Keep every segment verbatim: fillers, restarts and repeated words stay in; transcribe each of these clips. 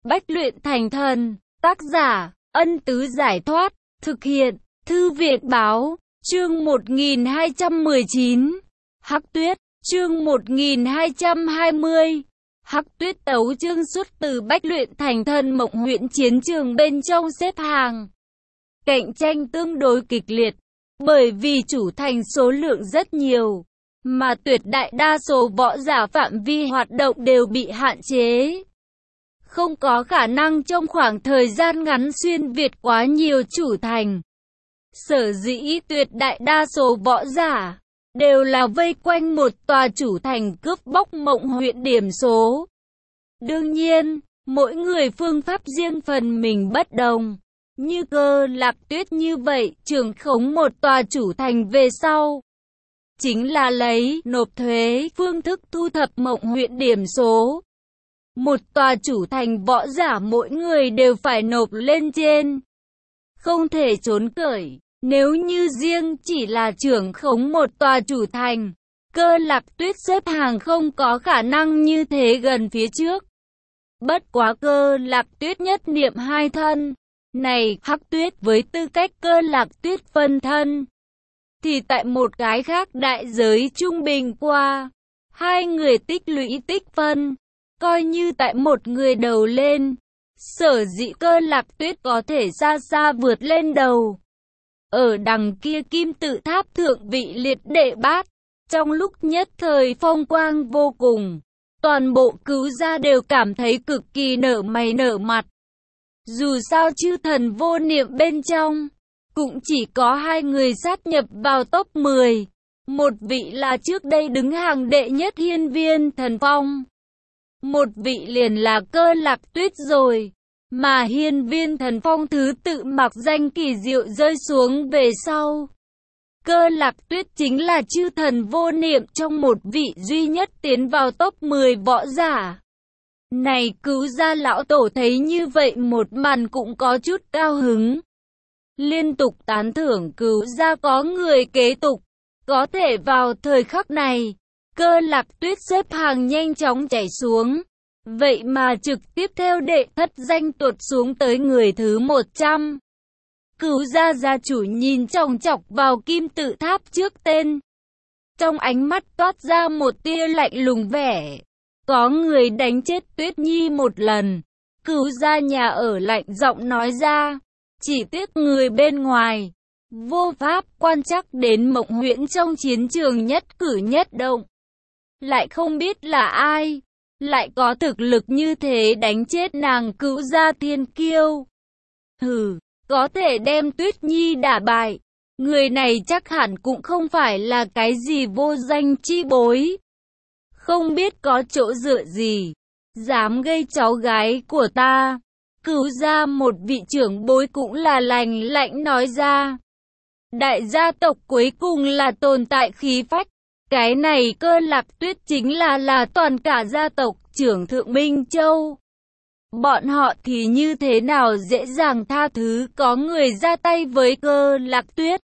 Bách luyện thành thần. Tác giả, Ân Tứ Giải Thoát. Thực hiện, Thư viện Báo. Chương một nghìn hai trăm mười chín. Hắc Tuyết. Chương một nghìn hai trăm hai mươi. Hắc Tuyết tấu chương xuất từ Bách luyện thành thần Mộng Huyễn chiến trường bên trong xếp hàng. Cạnh tranh tương đối kịch liệt, bởi vì chủ thành số lượng rất nhiều, mà tuyệt đại đa số võ giả phạm vi hoạt động đều bị hạn chế. Không có khả năng trong khoảng thời gian ngắn xuyên việt quá nhiều chủ thành. Sở dĩ tuyệt đại đa số võ giả đều là vây quanh một tòa chủ thành cướp bóc Mộng Huyễn điểm số. Đương nhiên, mỗi người phương pháp riêng phần mình bất đồng. Như Cơ Lạc Tuyết như vậy, trưởng khống một tòa chủ thành về sau, chính là lấy nộp thuế phương thức thu thập Mộng Huyễn điểm số. Một tòa chủ thành võ giả mỗi người đều phải nộp lên trên, không thể trốn cởi. Nếu như riêng chỉ là trưởng khống một tòa chủ thành, Cơ Lạc Tuyết xếp hàng không có khả năng như thế gần phía trước. Bất quá Cơ Lạc Tuyết nhất niệm hai thân. Này, Hắc Tuyết với tư cách Cơ Lạc Tuyết phân thân, thì tại một cái khác đại giới trung bình qua, hai người tích lũy tích phân, coi như tại một người đầu lên, sở dĩ Cơ Lạc Tuyết có thể xa xa vượt lên đầu. Ở đằng kia kim tự tháp thượng vị liệt đệ bát, trong lúc nhất thời phong quang vô cùng, toàn bộ cứu gia đều cảm thấy cực kỳ nở mày nở mặt. Dù sao chư thần vô niệm bên trong, cũng chỉ có hai người sát nhập vào top mười. Một vị là trước đây đứng hàng đệ nhất Hiên Viên Thần Phong. Một vị liền là Cơ Lạc Tuyết rồi. Mà Hiên Viên Thần Phong thứ tự mặc danh kỳ diệu rơi xuống về sau. Cơ Lạc Tuyết chính là chư thần vô niệm trong một vị duy nhất tiến vào top mười võ giả. Này cứu gia lão tổ thấy như vậy một màn cũng có chút cao hứng. Liên tục tán thưởng cứu gia có người kế tục. Có thể vào thời khắc này, Cơ Lạc Tuyết xếp hàng nhanh chóng chảy xuống. Vậy mà trực tiếp theo đệ thất danh tuột xuống tới người thứ một trăm. Cứu gia gia chủ nhìn chòng chọc vào kim tự tháp trước tên. Trong ánh mắt toát ra một tia lạnh lùng vẻ. Có người đánh chết Tuyết Nhi một lần. Cứu gia nhà ở lạnh giọng nói ra. Chỉ tiếc người bên ngoài vô pháp quan trắc đến Mộng Huyễn trong chiến trường nhất cử nhất động. Lại không biết là ai, lại có thực lực như thế đánh chết nàng Cứu gia thiên kiêu. Hừ, có thể đem Tuyết Nhi đả bại. Người này chắc hẳn cũng không phải là cái gì vô danh chi bối. Không biết có chỗ dựa gì, dám gây cháu gái của ta. Cứu gia một vị trưởng bối cũng là lành lạnh nói ra. Đại gia tộc cuối cùng là tồn tại khí phách. Cái này Cơ Lạc Tuyết chính là là toàn cả gia tộc trưởng Thượng Minh Châu. Bọn họ thì như thế nào dễ dàng tha thứ có người ra tay với Cơ Lạc Tuyết.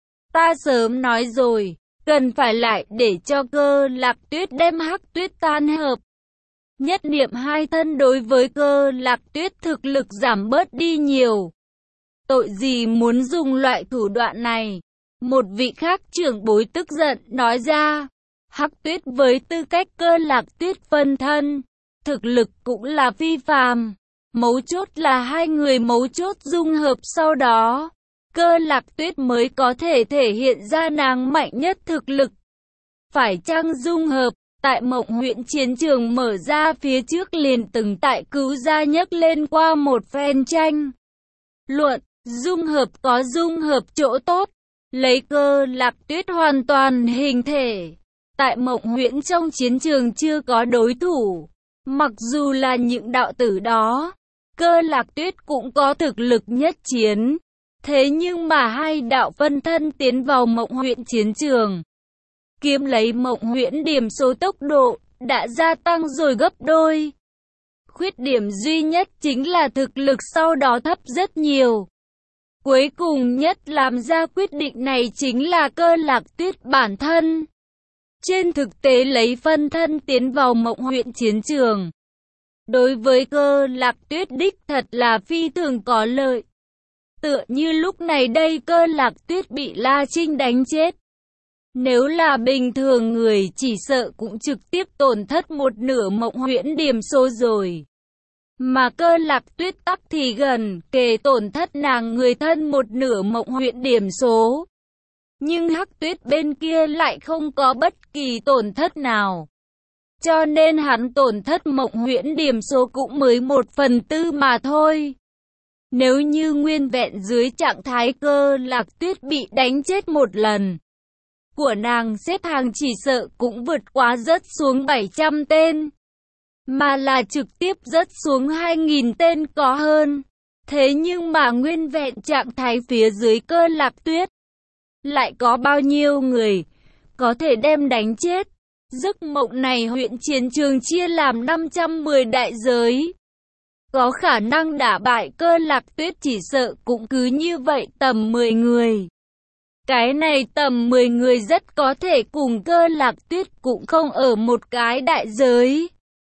Ta sớm nói rồi, cần phải lại để cho Cơ Lạc Tuyết đem Hắc Tuyết tan hợp. Nhất niệm hai thân đối với Cơ Lạc Tuyết thực lực giảm bớt đi nhiều. Tội gì muốn dùng loại thủ đoạn này? Một vị khác trưởng bối tức giận nói ra. Hắc Tuyết với tư cách Cơ Lạc Tuyết phân thân, thực lực cũng là phi phàm. Mấu chốt là hai người mấu chốt dung hợp sau đó, Cơ Lạc Tuyết mới có thể thể hiện ra nàng mạnh nhất thực lực. Phải chăng dung hợp? Tại Mộng Huyễn chiến trường mở ra phía trước liền từng tại Cứu gia nhấc lên qua một phen tranh luận. Dung hợp có dung hợp chỗ tốt, lấy Cơ Lạc Tuyết hoàn toàn hình thể. Tại Mộng Huyễn trong chiến trường chưa có đối thủ. Mặc dù là những đạo tử đó, Cơ Lạc Tuyết cũng có thực lực nhất chiến. Thế nhưng mà hai đạo phân thân tiến vào Mộng Huyễn chiến trường, kiếm lấy Mộng Huyễn điểm số tốc độ đã gia tăng rồi gấp đôi. Khuyết điểm duy nhất chính là thực lực sau đó thấp rất nhiều. Cuối cùng nhất làm ra quyết định này chính là Cơ Lạc Tuyết bản thân. Trên thực tế lấy phân thân tiến vào Mộng Huyễn chiến trường, đối với Cơ Lạc Tuyết đích thật là phi thường có lợi. Tựa như lúc này đây Cơ Lạc Tuyết bị La Trinh đánh chết. Nếu là bình thường người chỉ sợ cũng trực tiếp tổn thất một nửa Mộng Huyễn điểm số rồi. Mà Cơ Lạc Tuyết tắc thì gần kề tổn thất nàng người thân một nửa Mộng Huyễn điểm số. Nhưng Hắc Tuyết bên kia lại không có bất kỳ tổn thất nào. Cho nên hắn tổn thất Mộng Huyễn điểm số cũng mới một phần tư mà thôi. Nếu như nguyên vẹn dưới trạng thái Cơ Lạc Tuyết bị đánh chết một lần, của nàng xếp hàng chỉ sợ cũng vượt quá rớt xuống bảy trăm tên. Mà là trực tiếp rớt xuống hai nghìn tên có hơn. Thế nhưng mà nguyên vẹn trạng thái phía dưới Cơ Lạc Tuyết, lại có bao nhiêu người có thể đem đánh chết. Giấc mộng này huyện chiến trường chia làm năm trăm mười đại giới. Có khả năng đả bại Cơ Lạc Tuyết chỉ sợ cũng cứ như vậy tầm mười người. Cái này tầm mười người rất có thể cùng Cơ Lạc Tuyết cũng không ở một cái đại giới.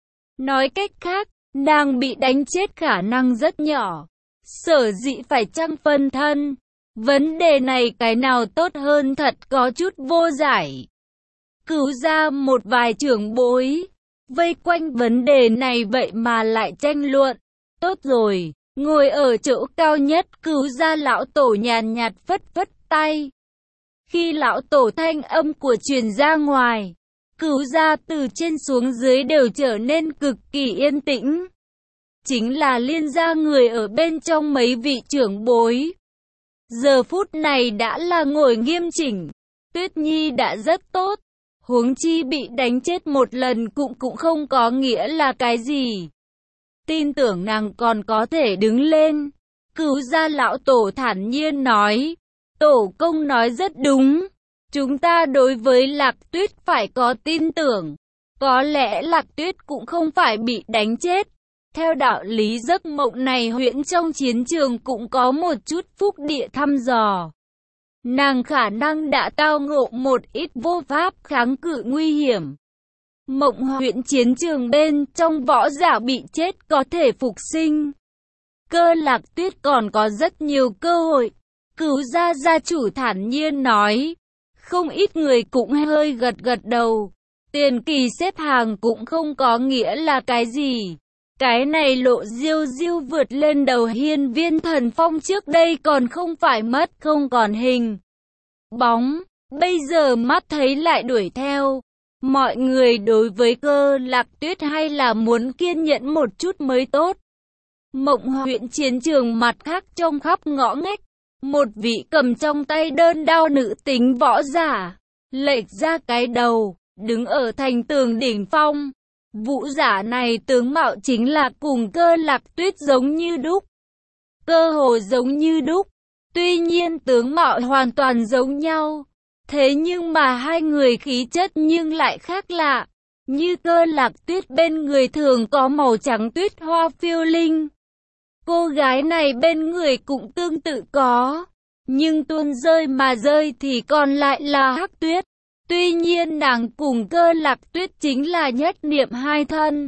Nói cách khác, nàng bị đánh chết khả năng rất nhỏ. Sở dĩ phải chăng phân thân. Vấn đề này cái nào tốt hơn thật có chút vô giải. Cứu ra một vài trưởng bối. Vây quanh vấn đề này vậy mà lại tranh luận. Tốt rồi, ngồi ở chỗ cao nhất Cứu ra lão tổ nhàn nhạt phất phất tay. Khi lão tổ thanh âm của truyền ra ngoài, Cứu ra từ trên xuống dưới đều trở nên cực kỳ yên tĩnh. Chính là Liên gia người ở bên trong mấy vị trưởng bối. Giờ phút này đã là ngồi nghiêm chỉnh. Tuyết Nhi đã rất tốt. Huống chi bị đánh chết một lần cũng cũng không có nghĩa là cái gì. Tin tưởng nàng còn có thể đứng lên. Cứu ra lão tổ thản nhiên nói. Tổ công nói rất đúng. Chúng ta đối với Lạc Tuyết phải có tin tưởng. Có lẽ Lạc Tuyết cũng không phải bị đánh chết. Theo đạo lý giấc mộng này huyễn trong chiến trường cũng có một chút phúc địa thăm dò. Nàng khả năng đã tao ngộ một ít vô pháp kháng cự nguy hiểm. Mộng huyễn chiến trường bên trong võ giả bị chết có thể phục sinh. Cơ Lạc Tuyết còn có rất nhiều cơ hội. Cứu ra gia chủ thản nhiên nói. Không ít người cũng hơi gật gật đầu. Tiền kỳ xếp hàng cũng không có nghĩa là cái gì. Cái này Lộ Diêu Diêu vượt lên đầu hiên viên thần phong trước đây còn không phải mất không còn hình bóng. Bây giờ mắt thấy lại đuổi theo. Mọi người đối với Cơ Lạc Tuyết hay là muốn kiên nhẫn một chút mới tốt. Mộng huyện chiến trường mặt khác trong khắp ngõ ngách. Một vị cầm trong tay đơn đao nữ tính võ giả, lệch ra cái đầu, đứng ở thành tường đỉnh phong. Vũ giả này tướng mạo chính là cùng Cơ Lạc Tuyết giống như đúc. Cơ hồ giống như đúc. Tuy nhiên tướng mạo hoàn toàn giống nhau. Thế nhưng mà hai người khí chất nhưng lại khác lạ. Như Cơ Lạc Tuyết bên người thường có màu trắng tuyết hoa phiêu linh. Cô gái này bên người cũng tương tự có. Nhưng tuôn rơi mà rơi thì còn lại là Hắc Tuyết. Tuy nhiên nàng cùng Cơ Lạc Tuyết chính là nhất niệm hai thân.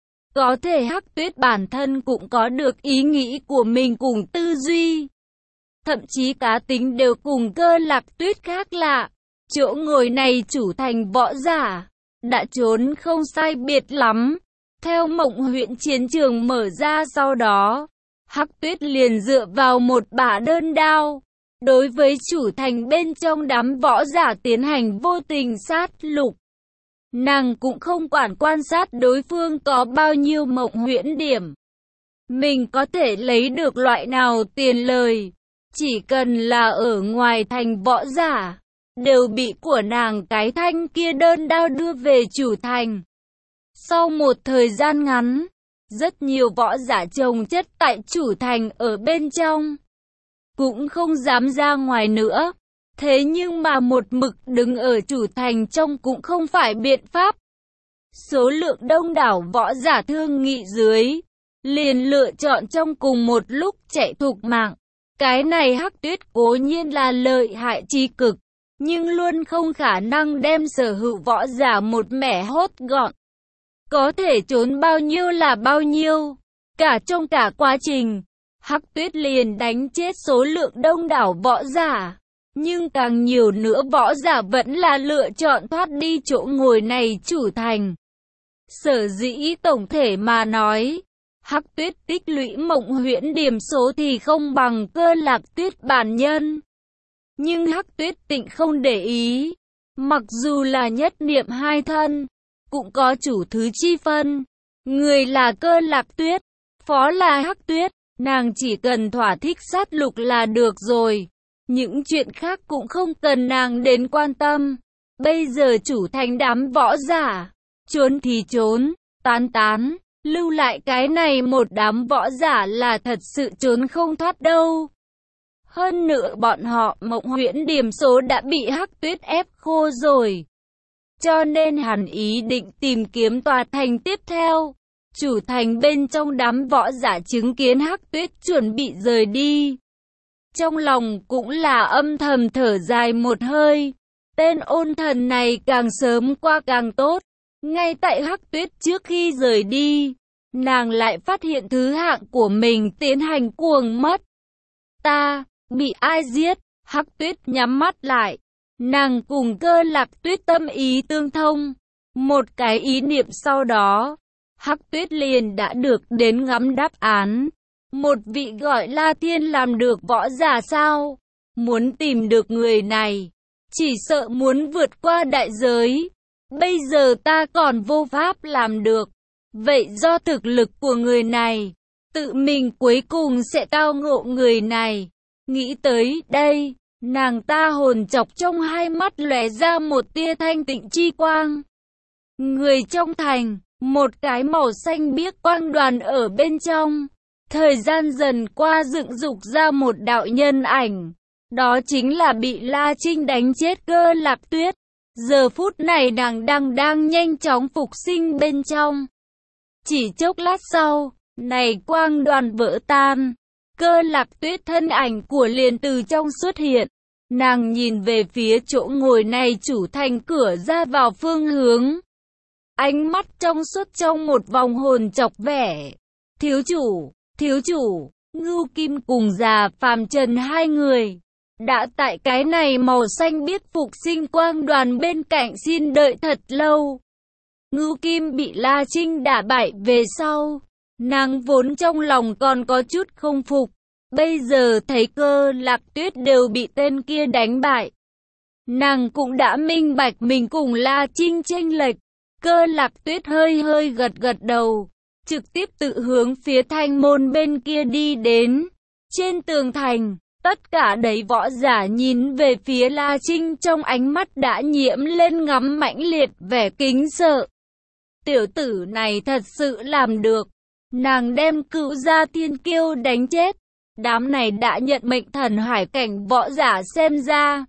Có thể Hắc Tuyết bản thân cũng có được ý nghĩ của mình cùng tư duy. Thậm chí cá tính đều cùng Cơ Lạc Tuyết khác lạ. Chỗ ngồi này chủ thành võ giả, đã trốn không sai biệt lắm. Theo mộng huyện chiến trường mở ra sau đó, Hắc Tuyết liền dựa vào một bả đơn đao. Đối với chủ thành bên trong đám võ giả tiến hành vô tình sát lục. Nàng cũng không quản quan sát đối phương có bao nhiêu mộng huyễn điểm. Mình có thể lấy được loại nào tiền lời. Chỉ cần là ở ngoài thành võ giả, đều bị của nàng cái thanh kia đơn đao đưa về chủ thành. Sau một thời gian ngắn, rất nhiều võ giả chồng chất tại chủ thành ở bên trong. Cũng không dám ra ngoài nữa. Thế nhưng mà một mực đứng ở chủ thành trong cũng không phải biện pháp. Số lượng đông đảo võ giả thương nghị dưới, liền lựa chọn trong cùng một lúc chạy thục mạng. Cái này Hắc Tuyết cố nhiên là lợi hại chi cực, nhưng luôn không khả năng đem sở hữu võ giả một mẻ hốt gọn. có thể trốn bao nhiêu là bao nhiêu. Cả trong cả quá trình, Hắc Tuyết liền đánh chết số lượng đông đảo võ giả. Nhưng càng nhiều nữa võ giả vẫn là lựa chọn thoát đi chỗ ngồi này chủ thành. Sở dĩ tổng thể mà nói, Hắc Tuyết tích lũy Mộng Huyễn điểm số thì không bằng Cơ Lạc Tuyết bản nhân. Nhưng Hắc Tuyết Tịnh không để ý. Mặc dù là nhất niệm hai thân, cũng có chủ thứ chi phân. Người là Cơ Lạc Tuyết, phó là Hắc Tuyết, nàng chỉ cần thỏa thích sát lục là được rồi. Những chuyện khác cũng không cần nàng đến quan tâm. Bây giờ chủ thành đám võ giả, trốn thì trốn, tán tán, lưu lại cái này một đám võ giả là thật sự trốn không thoát đâu. Hơn nữa bọn họ Mộng Huyễn điểm số đã bị Hắc Tuyết ép khô rồi. Cho nên hắn ý định tìm kiếm tòa thành tiếp theo. Chủ thành bên trong đám võ giả chứng kiến Hắc Tuyết chuẩn bị rời đi. Trong lòng cũng là âm thầm thở dài một hơi. Tên ôn thần này càng sớm qua càng tốt. Ngay tại Hắc Tuyết trước khi rời đi, nàng lại phát hiện thứ hạng của mình tiến hành cuồng mất. Ta, bị ai giết? Hắc Tuyết nhắm mắt lại. Nàng cùng Cơ Lạc Tuyết tâm ý tương thông. Một cái ý niệm sau đó, Hắc Tuyết liền đã được đến ngắm đáp án. Một vị gọi La Thiên làm được võ giả sao? Muốn tìm được người này, chỉ sợ muốn vượt qua đại giới. Bây giờ ta còn vô pháp làm được. Vậy do thực lực của người này, tự mình cuối cùng sẽ tao ngộ người này. Nghĩ tới đây, nàng ta hồn chọc trong hai mắt lóe ra một tia thanh tịnh chi quang. Người trong thành, một cái màu xanh biếc quang đoàn ở bên trong. Thời gian dần qua dựng dục ra một đạo nhân ảnh. Đó chính là bị La Trinh đánh chết Cơ Lạc Tuyết. Giờ phút này nàng đang đang nhanh chóng phục sinh bên trong. Chỉ chốc lát sau, này quang đoàn vỡ tan. Cơ Lạc Tuyết thân ảnh của liền từ trong xuất hiện. Nàng nhìn về phía chỗ ngồi này chủ thành cửa ra vào phương hướng. Ánh mắt trong suốt trong một vòng hồn chọc vẻ. Thiếu chủ, thiếu chủ, Ngưu Kim cùng già Phàm Trần hai người đã tại cái này màu xanh biếc phục sinh quang đoàn bên cạnh xin đợi thật lâu. Ngưu Kim bị La Trinh đả bại về sau. Nàng vốn trong lòng còn có chút không phục. Bây giờ thấy Cơ Lạc Tuyết đều bị tên kia đánh bại. Nàng cũng đã minh bạch mình cùng La Trinh chênh lệch. Cơ Lạc Tuyết hơi hơi gật gật đầu. Trực tiếp tự hướng phía thanh môn bên kia đi đến. Trên tường thành, tất cả đầy võ giả nhìn về phía La Trinh trong ánh mắt đã nhiễm lên ngắm mãnh liệt vẻ kính sợ. Tiểu tử này thật sự làm được. Nàng đem Cựu Gia Thiên Kiêu đánh chết. Đám này đã nhận mệnh thần hải cảnh võ giả xem ra.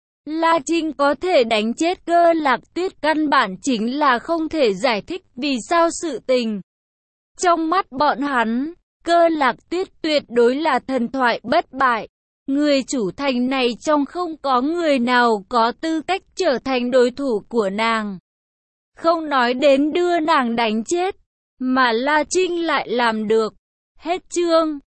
La Trinh có thể đánh chết Cơ Lạc Tuyết căn bản chính là không thể giải thích vì sao sự tình. Trong mắt bọn hắn, Cơ Lạc Tuyết tuyệt đối là thần thoại bất bại. Người chủ thành này trong không có người nào có tư cách trở thành đối thủ của nàng. Không nói đến đưa nàng đánh chết, mà La Trinh lại làm được. Hết chương.